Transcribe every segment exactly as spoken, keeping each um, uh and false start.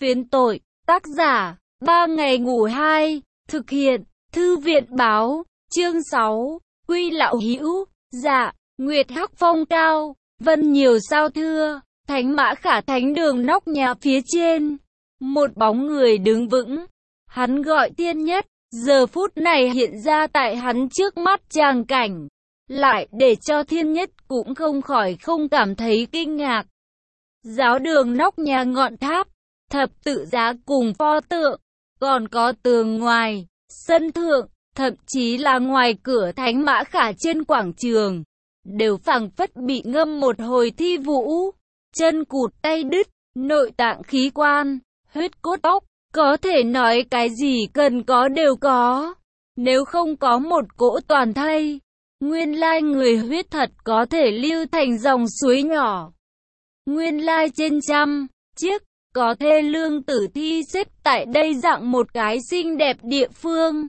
Phiến tội, tác giả, ba ngày ngủ hai, thực hiện, thư viện báo, chương sáu, Quy lão hữu, dạ, Nguyệt hắc phong cao, vân nhiều sao thưa, thánh mã khả thánh đường nóc nhà phía trên. Một bóng người đứng vững, hắn gọi Thiên Nhất, giờ phút này hiện ra tại hắn trước mắt tràng cảnh, lại để cho Thiên Nhất cũng không khỏi không cảm thấy kinh ngạc. Giáo đường nóc nhà ngọn tháp, thập tự giá cùng pho tượng, còn có tường ngoài, sân thượng, thậm chí là ngoài cửa thánh mã khả trên quảng trường, đều phảng phất bị ngâm một hồi thi vũ, chân cụt tay đứt, nội tạng khí quan, huyết cốt óc, có thể nói cái gì cần có đều có. Nếu không có một cỗ toàn thây, nguyên lai người huyết thật có thể lưu thành dòng suối nhỏ. Nguyên lai trên trăm chiếc có thê lương tử thi xếp tại đây dạng một cái xinh đẹp địa phương.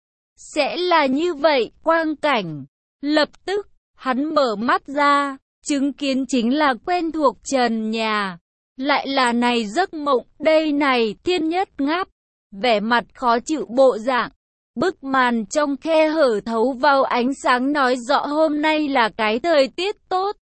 Sẽ là như vậy, quang cảnh. Lập tức, hắn mở mắt ra, chứng kiến chính là quen thuộc trần nhà. Lại là này giấc mộng, đây này, Thiên Nhất ngáp, vẻ mặt khó chịu bộ dạng. Bức màn trong khe hở thấu vào ánh sáng nói rõ hôm nay là cái thời tiết tốt.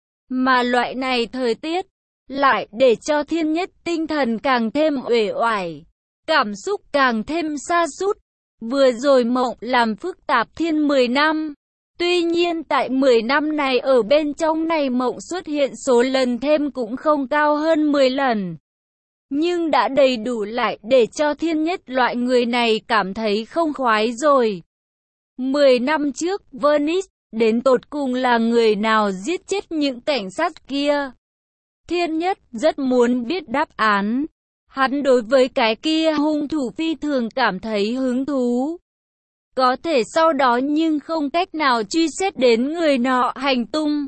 Mà loại này thời tiết, lại để cho Thiên Nhất tinh thần càng thêm uể oải, cảm xúc càng thêm sa sút. Vừa rồi mộng làm phức tạp thiên mười năm. Tuy nhiên tại mười năm này ở bên trong này mộng xuất hiện số lần thêm cũng không cao hơn mười lần. Nhưng đã đầy đủ lại để cho Thiên Nhất loại người này cảm thấy không khoái rồi. Mười năm trước, Venice, đến tột cùng là người nào giết chết những cảnh sát kia? Thiên Nhất rất muốn biết đáp án. Hắn đối với cái kia hung thủ phi thường cảm thấy hứng thú. Có thể sau đó nhưng không cách nào truy xét đến người nọ hành tung.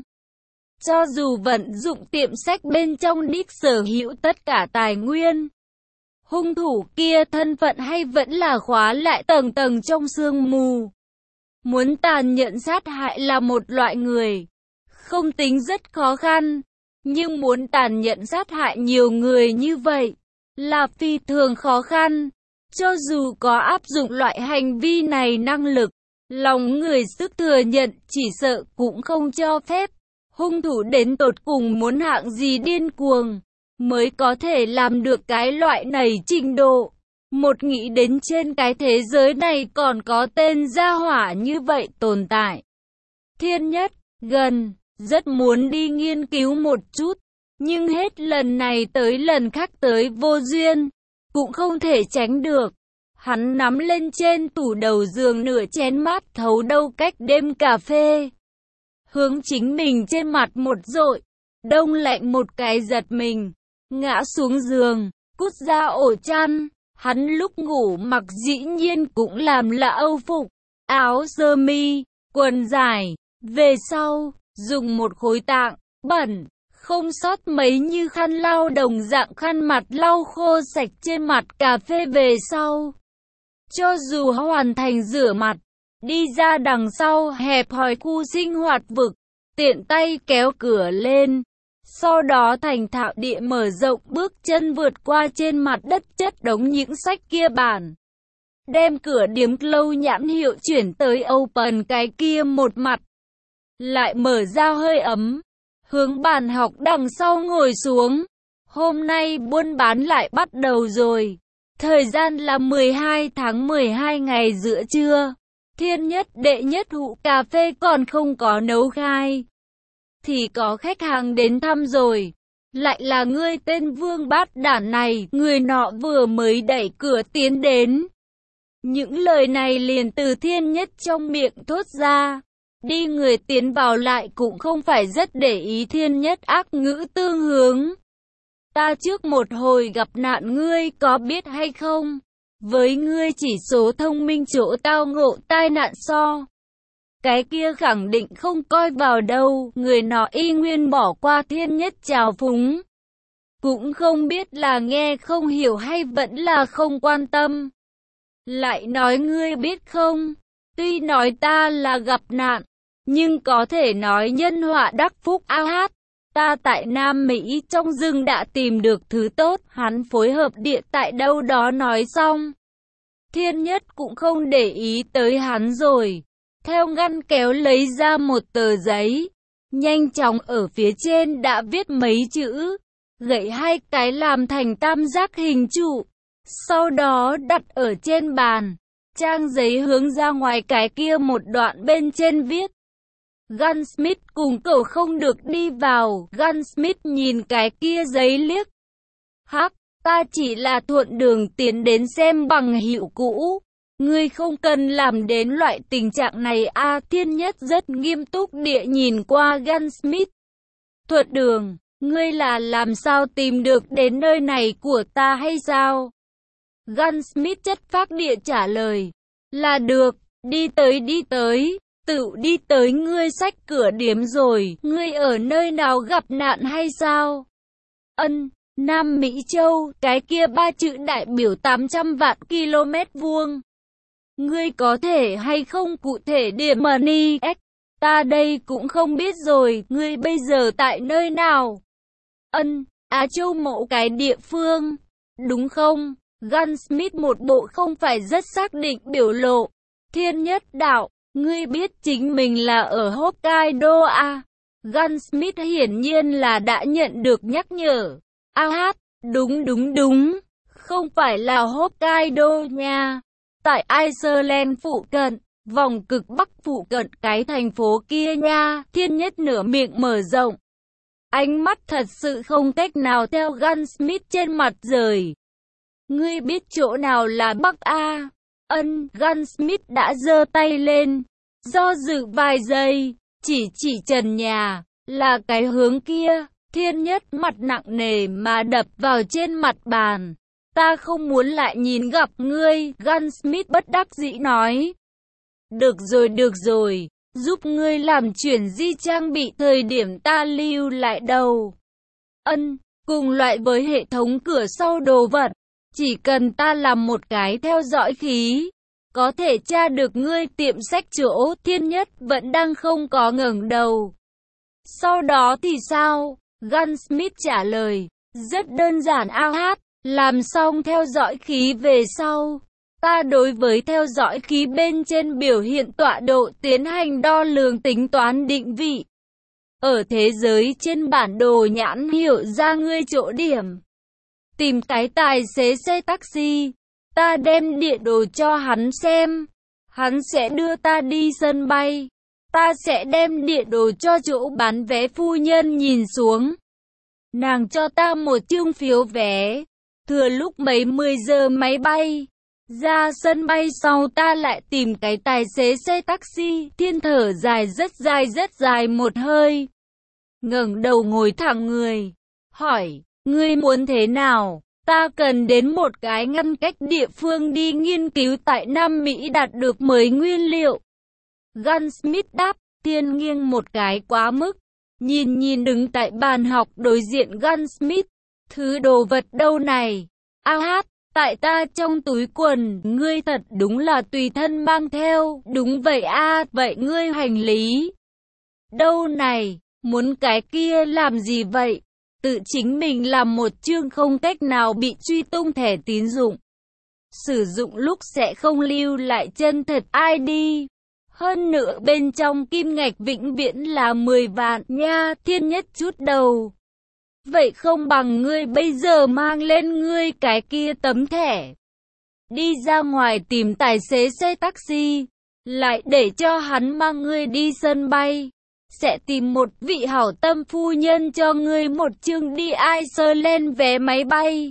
Cho dù vận dụng tiệm sách bên trong đích sở hữu tất cả tài nguyên, hung thủ kia thân phận hay vẫn là khóa lại tầng tầng trong sương mù. Muốn tàn nhẫn sát hại là một loại người, không tính rất khó khăn. Nhưng muốn tàn nhẫn sát hại nhiều người như vậy, là phi thường khó khăn. Cho dù có áp dụng loại hành vi này năng lực, lòng người sức thừa nhận chỉ sợ cũng không cho phép. Hung thủ đến tột cùng muốn hạng gì điên cuồng, mới có thể làm được cái loại này trình độ. Một nghĩ đến trên cái thế giới này còn có tên gia hỏa như vậy tồn tại. Thiên Nhất, gần, rất muốn đi nghiên cứu một chút. Nhưng hết lần này tới lần khác tới vô duyên, cũng không thể tránh được. Hắn nắm lên trên tủ đầu giường nửa chén mát thấu đâu cách đêm cà phê. Hướng chính mình trên mặt một dội, đông lạnh một cái giật mình, ngã xuống giường, cút ra ổ chăn. Hắn lúc ngủ mặc dĩ nhiên cũng làm là âu phục, áo sơ mi, quần dài. Về sau, dùng một khối tạng, bẩn, không sót mấy như khăn lau đồng dạng khăn mặt lau khô sạch trên mặt cà phê về sau. Cho dù hoàn thành rửa mặt, đi ra đằng sau hẹp hòi khu sinh hoạt vực, tiện tay kéo cửa lên. Sau đó thành thạo địa mở rộng bước chân vượt qua trên mặt đất chất đống những sách kia bản. Đem cửa điếm lâu nhãn hiệu chuyển tới open cái kia một mặt. Lại mở ra hơi ấm. Hướng bàn học đằng sau ngồi xuống. Hôm nay buôn bán lại bắt đầu rồi. Thời gian là mười hai tháng mười hai ngày giữa trưa. Thiên Nhất đệ nhất hũ cà phê còn không có nấu khai. Thì có khách hàng đến thăm rồi. Lại là ngươi tên Vương Bát Đản này. Người nọ vừa mới đẩy cửa tiến đến. Những lời này liền từ Thiên Nhất trong miệng thốt ra. Đi người tiến vào lại cũng không phải rất để ý Thiên Nhất ác ngữ tương hướng. Ta trước một hồi gặp nạn ngươi có biết hay không? Với ngươi chỉ số thông minh chỗ tao ngộ tai nạn so. Cái kia khẳng định không coi vào đâu. Người nọ y nguyên bỏ qua Thiên Nhất chào phúng. Cũng không biết là nghe không hiểu hay vẫn là không quan tâm. Lại nói ngươi biết không? Tuy nói ta là gặp nạn, nhưng có thể nói nhân họa đắc phúc a hát. Ta tại Nam Mỹ trong rừng đã tìm được thứ tốt, hắn phối hợp địa tại đâu đó nói xong. Thiên Nhất cũng không để ý tới hắn rồi. Theo ngăn kéo lấy ra một tờ giấy. Nhanh chóng ở phía trên đã viết mấy chữ. Gậy hai cái làm thành tam giác hình trụ. Sau đó đặt ở trên bàn. Trang giấy hướng ra ngoài cái kia một đoạn bên trên viết. Gunsmith cùng cậu không được đi vào. Gunsmith nhìn cái kia giấy liếc. Hắc, ta chỉ là thuận đường tiến đến xem bằng hữu cũ. Ngươi không cần làm đến loại tình trạng này a. À, Thiên Nhất rất nghiêm túc địa nhìn qua Gunsmith. Thuận đường, ngươi là làm sao tìm được đến nơi này của ta hay sao? Gunsmith chất phác địa trả lời. Là được, đi tới đi tới. Tự đi tới. Ngươi xách cửa điếm rồi, ngươi ở nơi nào gặp nạn hay sao? Ân, Nam Mỹ Châu, cái kia ba chữ đại biểu tám trăm vạn km vuông. Ngươi có thể hay không cụ thể điểm money x? Ta đây cũng không biết rồi, ngươi bây giờ tại nơi nào? Ân, Á Châu某cái địa phương, đúng không? Gunsmith một bộ không phải rất xác định biểu lộ. Thiên Nhất đạo. Ngươi biết chính mình là ở Hokkaido à? Gunsmith hiển nhiên là đã nhận được nhắc nhở. A hát, đúng đúng đúng, không phải là Hokkaido nha. Tại Iceland phụ cận, vòng cực bắc phụ cận cái thành phố kia nha. Thiên Nhất nửa miệng mở rộng. Ánh mắt thật sự không cách nào theo Gunsmith trên mặt rời. Ngươi biết chỗ nào là Bắc A? Ân, Gunsmith đã giơ tay lên, do dự vài giây, chỉ chỉ trần nhà, là cái hướng kia. Thiên Nhất mặt nặng nề mà đập vào trên mặt bàn. Ta không muốn lại nhìn gặp ngươi, Gunsmith bất đắc dĩ nói. Được rồi được rồi, giúp ngươi làm chuyển di trang bị thời điểm ta lưu lại đầu. Ân, cùng loại với hệ thống cửa sau đồ vật. Chỉ cần ta làm một cái theo dõi khí, có thể tra được ngươi tiệm sách chỗ. Thiên Nhất vẫn đang không có ngẩng đầu. Sau đó thì sao? Gunsmith trả lời. Rất đơn giản a hát, làm xong theo dõi khí về sau. Ta đối với theo dõi khí bên trên biểu hiện tọa độ tiến hành đo lường tính toán định vị. Ở thế giới trên bản đồ nhãn hiệu ra ngươi chỗ điểm. Tìm cái tài xế xe taxi, ta đem địa đồ cho hắn xem, hắn sẽ đưa ta đi sân bay, ta sẽ đem địa đồ cho chỗ bán vé phu nhân nhìn xuống. Nàng cho ta một chương phiếu vé, thừa lúc mấy mười giờ máy bay, ra sân bay sau ta lại tìm cái tài xế xe taxi. Thiên thở dài rất dài rất dài một hơi, ngẩng đầu ngồi thẳng người, hỏi. Ngươi muốn thế nào? Ta cần đến một cái ngăn cách địa phương đi nghiên cứu tại Nam Mỹ đạt được mới nguyên liệu. Gunsmith đáp. Thiên nghiêng một cái quá mức. Nhìn nhìn đứng tại bàn học đối diện Gunsmith. Thứ đồ vật đâu này? A hát, tại ta trong túi quần. Ngươi thật đúng là tùy thân mang theo. Đúng vậy a, vậy ngươi hành lý đâu này? Muốn cái kia làm gì vậy? Tự chính mình làm một chương không cách nào bị truy tung thẻ tín dụng. Sử dụng lúc sẽ không lưu lại chân thật i đê. Hơn nữa bên trong kim ngạch vĩnh viễn là mười vạn nha. Thiên Nhất chút đầu. Vậy không bằng ngươi bây giờ mang lên ngươi cái kia tấm thẻ. Đi ra ngoài tìm tài xế xe taxi. Lại để cho hắn mang ngươi đi sân bay. Sẽ tìm một vị hảo tâm phu nhân cho ngươi một chương đi Iceland vé máy bay.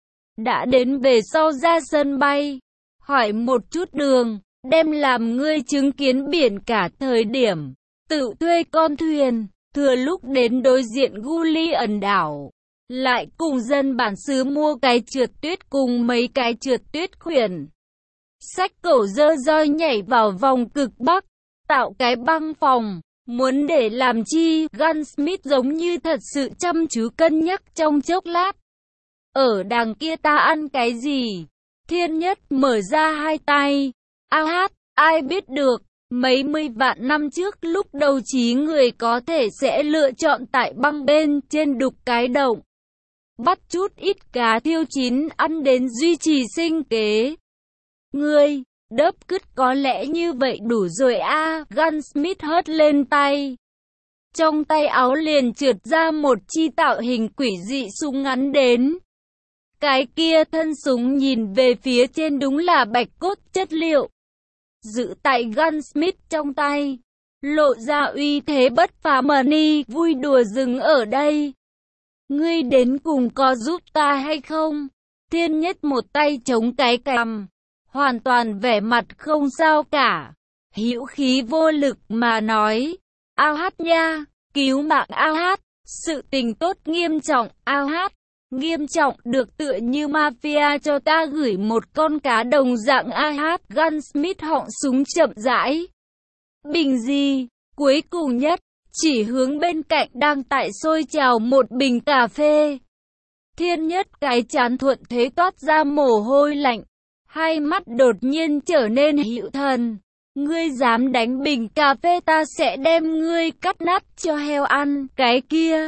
Đã đến về sau ra sân bay, hỏi một chút đường, đem làm ngươi chứng kiến biển cả thời điểm, tự thuê con thuyền, thừa lúc đến đối diện Guli ẩn đảo. Lại cùng dân bản xứ mua cái trượt tuyết cùng mấy cái trượt tuyết khuyển. Xách cẩu dơ roi nhảy vào vòng cực bắc, tạo cái băng phòng. Muốn để làm chi? Gunsmith giống như thật sự chăm chú cân nhắc trong chốc lát. Ở đằng kia ta ăn cái gì? Thiên Nhất mở ra hai tay. A hát, ai biết được, Mấy mươi vạn năm trước lúc đầu trí người có thể sẽ lựa chọn tại băng bên trên đục cái động. Bắt chút ít cá thiêu chín ăn đến duy trì sinh kế. Ngươi, đớp cứt có lẽ như vậy đủ rồi a à, Gunsmith hất lên tay. Trong tay áo liền trượt ra một chi tạo hình quỷ dị súng ngắn đến. Cái kia thân súng nhìn về phía trên đúng là bạch cốt chất liệu. Giữ tại Gunsmith trong tay, lộ ra uy thế bất phàm. Money vui đùa dừng ở đây. Ngươi đến cùng có giúp ta hay không? Thiên Nhất một tay chống cái cằm, hoàn toàn vẻ mặt không sao cả, hữu khí vô lực mà nói, ao hát nha, cứu mạng ao hát, sự tình tốt nghiêm trọng, ao hát, nghiêm trọng được tựa như mafia cho ta gửi một con cá đồng dạng ao hát. Gunsmith họng súng chậm rãi, bình gì, cuối cùng nhất, chỉ hướng bên cạnh đang tại sôi trào một bình cà phê. Thiên Nhất cái trán thuận thế toát ra mồ hôi lạnh, hai mắt đột nhiên trở nên hữu thần. Ngươi dám đánh bình cà phê ta sẽ đem ngươi cắt nát cho heo ăn, cái kia.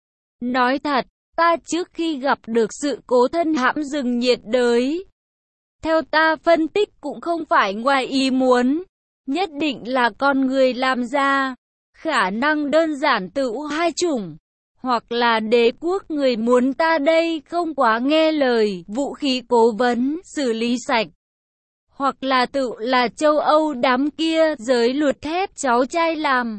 Nói thật, ta trước khi gặp được sự cố thân hãm rừng nhiệt đới, theo ta phân tích cũng không phải ngoài ý muốn, nhất định là con người làm ra. Khả năng đơn giản tự hai chủng, hoặc là đế quốc người muốn ta đây không quá nghe lời, vũ khí cố vấn, xử lý sạch. Hoặc là tự là châu Âu đám kia, giới luật thép cháu trai làm.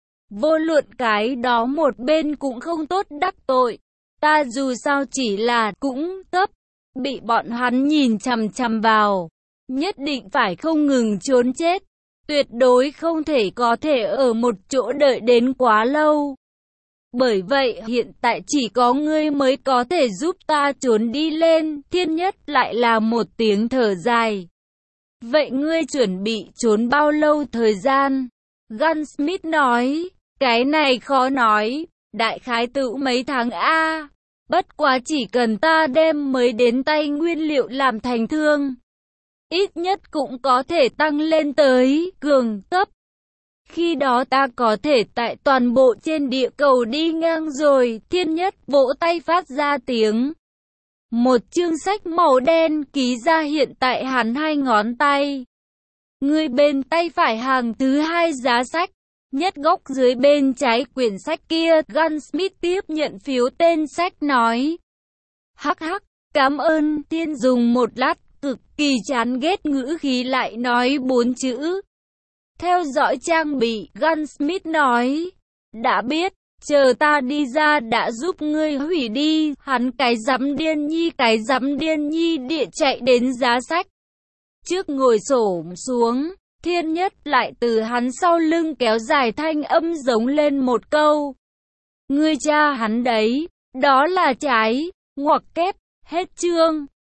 Vô luận cái đó một bên cũng không tốt đắc tội. Ta dù sao chỉ là cũng cấp, bị bọn hắn nhìn chằm chằm vào. Nhất định phải không ngừng trốn chết. Tuyệt đối không thể có thể ở một chỗ đợi đến quá lâu. Bởi vậy hiện tại chỉ có ngươi mới có thể giúp ta trốn đi lên. Thiên Nhất lại là một tiếng thở dài. Vậy ngươi chuẩn bị trốn bao lâu thời gian? Gunsmith nói, cái này khó nói, đại khái tự mấy tháng a. Bất quá chỉ cần ta đem mới đến tay nguyên liệu làm thành thương, ít nhất cũng có thể tăng lên tới cường cấp. Khi đó ta có thể tại toàn bộ trên địa cầu đi ngang rồi. Thiên Nhất vỗ tay phát ra tiếng. Một chương sách màu đen ký ra hiện tại hắn hai ngón tay. Người bên tay phải hàng thứ hai giá sách, nhất góc dưới bên trái quyển sách kia. Gunsmith tiếp nhận phiếu tên sách nói. Hắc hắc, cảm ơn. Thiên dùng một lát cực kỳ chán ghét ngữ khí lại nói bốn chữ. Theo dõi trang bị, Gunsmith nói. Đã biết, chờ ta đi ra đã giúp ngươi hủy đi. Hắn cái dám điên nhi cái dám điên nhi địa chạy đến giá sách. Trước ngồi xổm xuống, Thiên Nhất lại từ hắn sau lưng kéo dài thanh âm giống lên một câu. Ngươi cha hắn đấy, đó là trái, ngoặc kép, hết chương.